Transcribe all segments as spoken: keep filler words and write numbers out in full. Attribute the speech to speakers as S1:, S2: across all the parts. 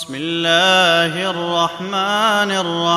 S1: بسم الله الرحمن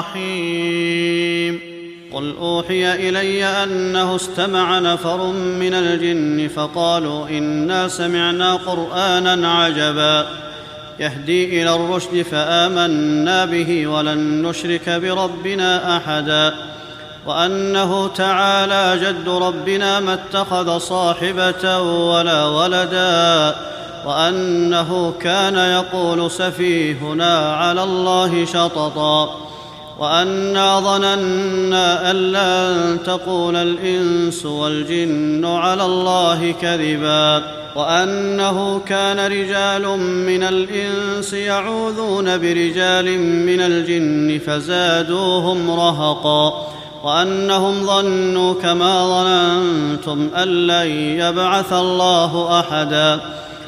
S1: الرحيم قل أوحي إلي أنه استمع نفر من الجن فقالوا إنا سمعنا قرآنا عجبا يهدي إلى الرشد فآمنا به ولن نشرك بربنا أحدا وأنه تعالى جد ربنا ما اتخذ صاحبة ولا ولدا وأنه كان يقول سفيهنا على الله شططا وأنا ظننا أن لن تقول الإنس والجن على الله كذبا وأنه كان رجال من الإنس يعوذون برجال من الجن فزادوهم رهقا وأنهم ظنوا كما ظننتم أن لن يبعث الله أحدا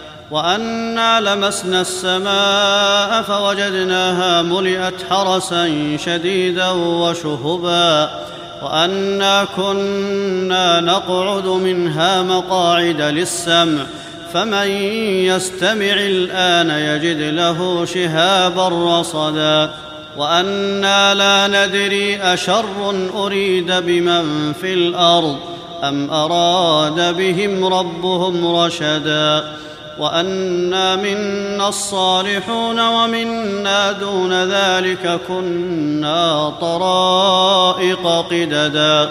S1: وأنا لمسنا السماء فوجدناها ملئت حرسا شديدا وشهبا وأنا كنا نقعد منها مقاعد للسمع فمن يستمع الآن يجد له شهابا رصدا وأنا لا ندري أشر أريد بمن في الأرض أم أراد بهم ربهم رشدا وأنا منا الصالحون ومنا دون ذلك كنا طرائق قددا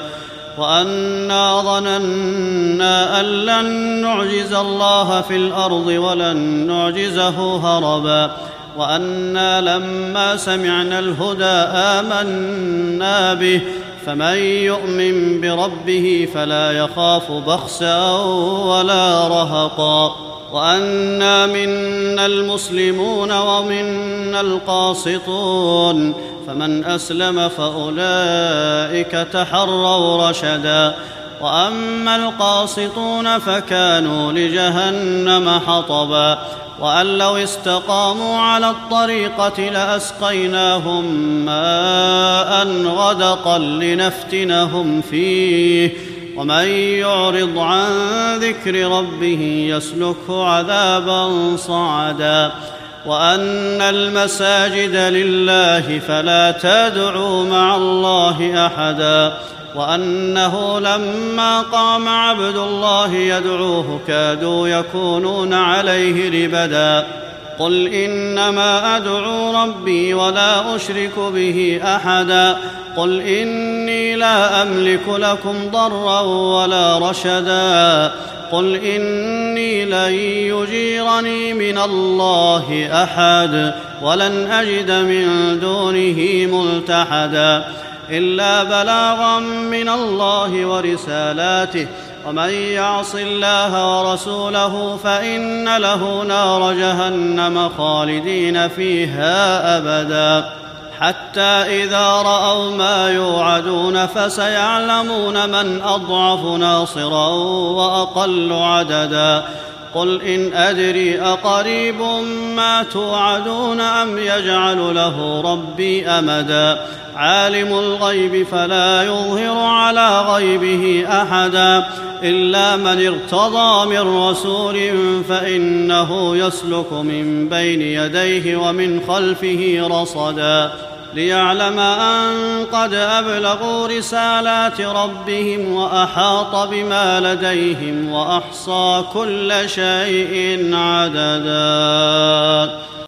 S1: وأنا ظننا أن لن نعجز الله في الأرض ولن نعجزه هربا وأنا لما سمعنا الهدى آمنا به فمن يؤمن بربه فلا يخاف بخسا ولا رهقا وأنا منا المسلمون ومنا القاسطون فمن أسلم فأولئك تحروا رشدا وأما القاسطون فكانوا لجهنم حطبا وأن لو استقاموا على الطريقة لأسقيناهم ماء غدقا لنفتنهم فيه ومن يعرض عن ذكر ربه يسلكه عذابا صعدا وأن المساجد لله فلا تدعوا مع الله أحدا وأنه لما قام عبد الله يدعوه كادوا يكونون عليه لبدا قل إنما أدعو ربي ولا أشرك به أحدا قل إني لا أملك لكم ضرا ولا رشدا قل إني لن يجيرني من الله أحد ولن أجد من دونه ملتحدا إلا بلاغا من الله ورسالاته ومن يعص الله ورسوله فإن له نار جهنم خالدين فيها أبدا حتى إذا رأوا ما يوعدون فسيعلمون من أضعف ناصرا وأقل عددا قل إن أدري أقريب ما توعدون أم يجعل له ربي أمدا عالم الغيب فلا يظهر على غيبه أحدا إلا من ارتضى من رسول فإنه يسلك من بين يديه ومن خلفه رصدا ليعلم أن قد أبلغوا رسالات ربهم وأحاط بما لديهم وأحصى كل شيء عددا.